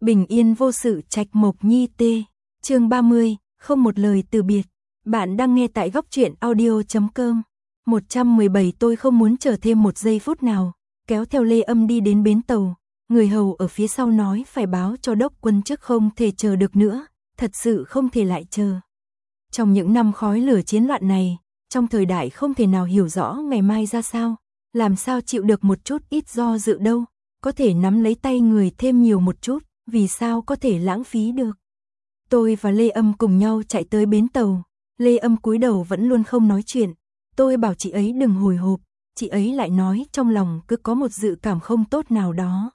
Bình yên vô sự trạch mộc nhi tê. Chương 30, không một lời từ biệt. Bạn đang nghe tại góc truyện audio.com. 117 tôi không muốn chờ thêm một giây phút nào, kéo theo Lê Âm đi đến bến tàu. Người hầu ở phía sau nói phải báo cho đốc quân trước, không thể chờ được nữa, thật sự không thể lại chờ. Trong những năm khói lửa chiến loạn này, trong thời đại không thể nào hiểu rõ ngày mai ra sao, làm sao chịu được một chút ít do dự đâu, có thể nắm lấy tay người thêm nhiều một chút, vì sao có thể lãng phí được. Tôi và Lê Âm cùng nhau chạy tới bến tàu, Lê Âm cúi đầu vẫn luôn không nói chuyện, tôi bảo chị ấy đừng hồi hộp, chị ấy lại nói trong lòng cứ có một dự cảm không tốt nào đó.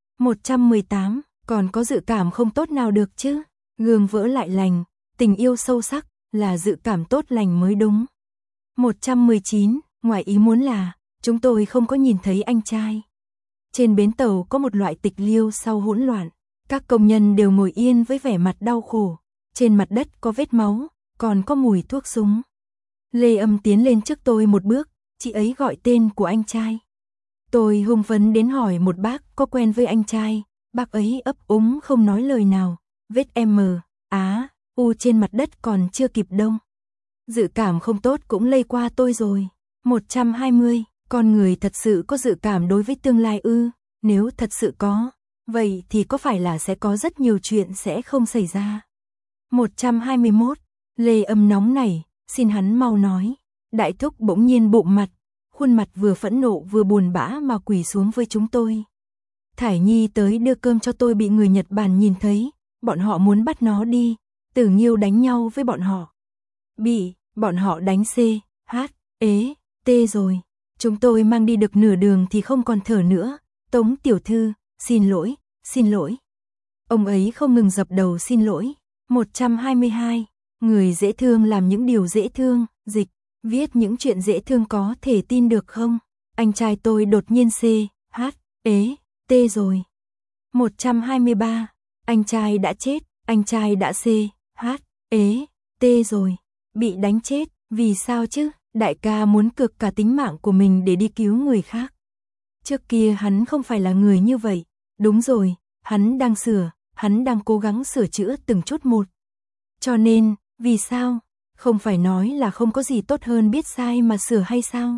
118, còn có dự cảm không tốt nào được chứ, gương vỡ lại lành, tình yêu sâu sắc, là dự cảm tốt lành mới đúng. 119, ngoài ý muốn là, chúng tôi không có nhìn thấy anh trai. Trên bến tàu có một loại tịch liêu sau hỗn loạn, các công nhân đều ngồi yên với vẻ mặt đau khổ, trên mặt đất có vết máu, còn có mùi thuốc súng. Lê Âm tiến lên trước tôi một bước, chị ấy gọi tên của anh trai. Tôi hưng phấn đến hỏi một bác có quen với anh trai, bác ấy ấp úng không nói lời nào, vết M, Á, U trên mặt đất còn chưa kịp đông. Dự cảm không tốt cũng lây qua tôi rồi. 120, con người thật sự có dự cảm đối với tương lai ư? Nếu thật sự có, vậy thì có phải là sẽ có rất nhiều chuyện sẽ không xảy ra? 121, Lê Âm nóng nảy, xin hắn mau nói. Đại thúc bỗng nhiên bụng mặt, khuôn mặt vừa phẫn nộ vừa buồn bã mà quỳ xuống với chúng tôi. Thải Nhi tới đưa cơm cho tôi bị người Nhật Bản nhìn thấy, bọn họ muốn bắt nó đi, Tử Nghiêu đánh nhau với bọn họ. Bị, bọn họ đánh C, H, ế, T rồi. Chúng tôi mang đi được nửa đường thì không còn thở nữa. Tống tiểu thư, xin lỗi, xin lỗi. Ông ấy không ngừng dập đầu xin lỗi. 122, người dễ thương làm những điều dễ thương, dịch, viết những chuyện dễ thương có thể tin được không? Anh trai tôi đột nhiên C, H, ế, T rồi. 123, anh trai đã chết, anh trai đã C, H, ế, T rồi. Bị đánh chết, vì sao chứ? Đại ca muốn cược cả tính mạng của mình để đi cứu người khác. Trước kia hắn không phải là người như vậy. Đúng rồi, hắn đang sửa, hắn đang cố gắng sửa chữa từng chút một. Cho nên, vì sao? Không phải nói là không có gì tốt hơn biết sai mà sửa hay sao?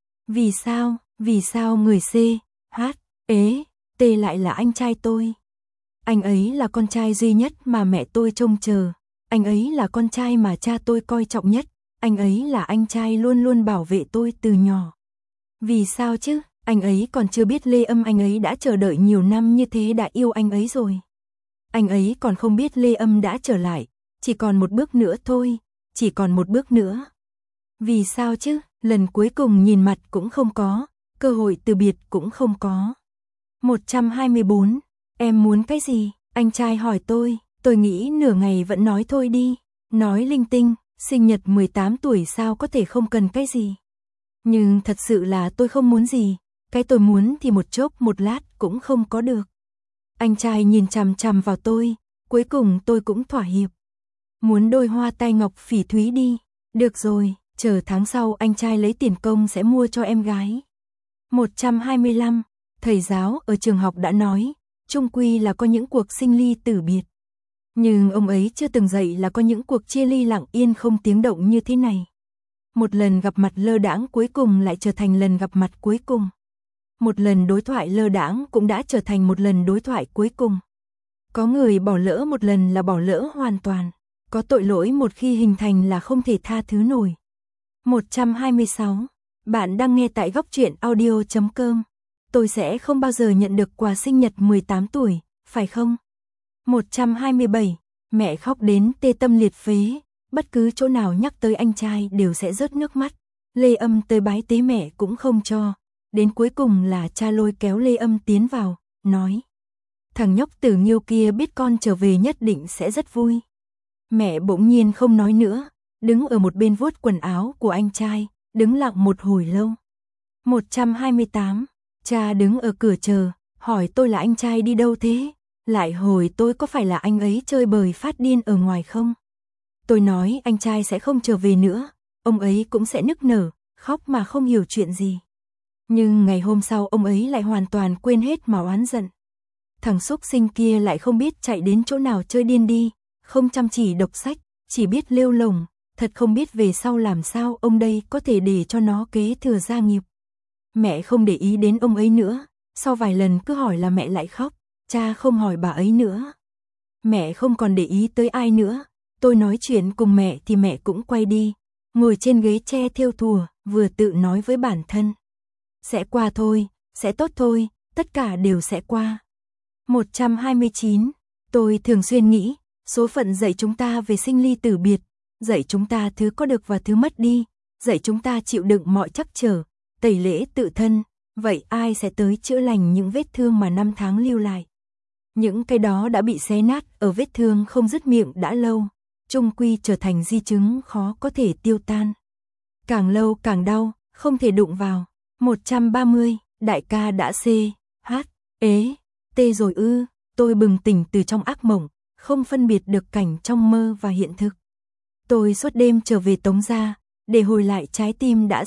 Vì sao người C, H, ế, T lại là anh trai tôi? Anh ấy là con trai duy nhất mà mẹ tôi trông chờ. Anh ấy là con trai mà cha tôi coi trọng nhất. Anh ấy là anh trai luôn luôn bảo vệ tôi từ nhỏ. Vì sao chứ? Anh ấy còn chưa biết Lê Âm anh ấy đã chờ đợi nhiều năm như thế đã yêu anh ấy rồi. Anh ấy còn không biết Lê Âm đã trở lại. Chỉ còn một bước nữa thôi. Chỉ còn một bước nữa. Vì sao chứ? Lần cuối cùng nhìn mặt cũng không có. Cơ hội từ biệt cũng không có. 124. Em muốn cái gì? Anh trai hỏi tôi. Tôi nghĩ nửa ngày vẫn nói thôi đi. Nói linh tinh. Sinh nhật 18 tuổi sao có thể không cần cái gì. Nhưng thật sự là tôi không muốn gì. Cái tôi muốn thì một chốc một lát cũng không có được. Anh trai nhìn chằm chằm vào tôi. Cuối cùng tôi cũng thỏa hiệp. Muốn đôi hoa tai ngọc phỉ thúy đi. Được rồi, chờ tháng sau anh trai lấy tiền công sẽ mua cho em gái. 125. Thầy giáo ở trường học đã nói, chung quy là có những cuộc sinh ly tử biệt. Nhưng ông ấy chưa từng dạy là có những cuộc chia ly lặng yên không tiếng động như thế này. Một lần gặp mặt lơ đãng cuối cùng lại trở thành lần gặp mặt cuối cùng. Một lần đối thoại lơ đãng cũng đã trở thành một lần đối thoại cuối cùng. Có người bỏ lỡ một lần là bỏ lỡ hoàn toàn. Có tội lỗi một khi hình thành là không thể tha thứ nổi. 126. Bạn đang nghe tại góc truyện audio.com. Tôi sẽ không bao giờ nhận được quà sinh nhật 18 tuổi, phải không? 127. Mẹ khóc đến tê tâm liệt phế. Bất cứ chỗ nào nhắc tới anh trai đều sẽ rớt nước mắt. Lê Âm tới bái tế mẹ cũng không cho. Đến cuối cùng là cha lôi kéo Lê Âm tiến vào, nói. Thằng nhóc Tử Nghiêu kia biết con trở về nhất định sẽ rất vui. Mẹ bỗng nhiên không nói nữa, đứng ở một bên vuốt quần áo của anh trai, đứng lặng một hồi lâu. 128. Cha đứng ở cửa chờ, hỏi tôi là anh trai đi đâu thế? Lại hỏi tôi có phải là anh ấy chơi bời phát điên ở ngoài không? Tôi nói anh trai sẽ không trở về nữa, ông ấy cũng sẽ nức nở, khóc mà không hiểu chuyện gì. Nhưng ngày hôm sau ông ấy lại hoàn toàn quên hết mà oán giận. thằng xúc sinh kia lại không biết chạy đến chỗ nào chơi điên đi, không chăm chỉ đọc sách, chỉ biết lêu lổng, thật không biết về sau làm sao ông đây có thể để cho nó kế thừa gia nghiệp. Mẹ không để ý đến ông ấy nữa, sau vài lần cứ hỏi là mẹ lại khóc, cha không hỏi bà ấy nữa. Mẹ không còn để ý tới ai nữa, tôi nói chuyện cùng mẹ thì mẹ cũng quay đi, ngồi trên ghế tre thêu thùa, vừa tự nói với bản thân. Sẽ qua thôi, sẽ tốt thôi, tất cả đều sẽ qua. 129. Tôi thường xuyên nghĩ, số phận dạy chúng ta về sinh ly tử biệt, dạy chúng ta thứ có được và thứ mất đi, dạy chúng ta chịu đựng mọi trắc trở, tẩy lễ tự thân, vậy ai sẽ tới chữa lành những vết thương mà năm tháng lưu lại? Những cái đó đã bị xé nát ở vết thương không dứt miệng đã lâu, chung quy trở thành di chứng khó có thể tiêu tan. Càng lâu càng đau, không thể đụng vào. 130, đại ca đã tê rồi ư? Tôi bừng tỉnh từ trong ác mộng, không phân biệt được cảnh trong mơ và hiện thực. Tôi suốt đêm trở về Tống gia, để hồi lại trái tim đã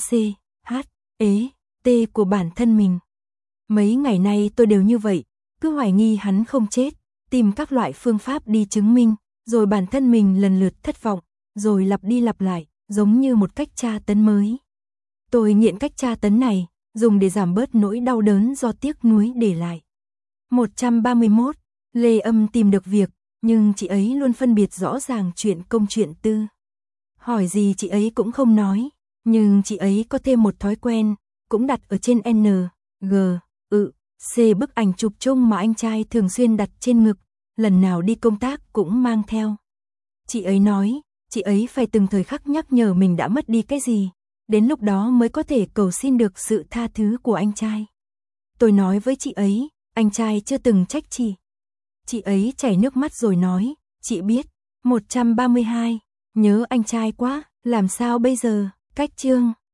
tê của bản thân mình. Mấy ngày nay tôi đều như vậy, cứ hoài nghi hắn không chết, tìm các loại phương pháp đi chứng minh, rồi bản thân mình lần lượt thất vọng, rồi lặp đi lặp lại, giống như một cách tra tấn mới. Tôi nghiện cách tra tấn này, dùng để giảm bớt nỗi đau đớn do tiếc nuối để lại. 131, Lê Âm tìm được việc, nhưng chị ấy luôn phân biệt rõ ràng chuyện công chuyện tư. Hỏi gì chị ấy cũng không nói, nhưng chị ấy có thêm một thói quen, cũng đặt ở trên C bức ảnh chụp chung mà anh trai thường xuyên đặt trên ngực, lần nào đi công tác cũng mang theo. Chị ấy nói, chị ấy phải từng thời khắc nhắc nhở mình đã mất đi cái gì, đến lúc đó mới có thể cầu xin được sự tha thứ của anh trai. Tôi nói với chị ấy, anh trai chưa từng trách chị. Chị ấy chảy nước mắt rồi nói, chị biết. 132, nhớ anh trai quá, làm sao bây giờ? Cách chương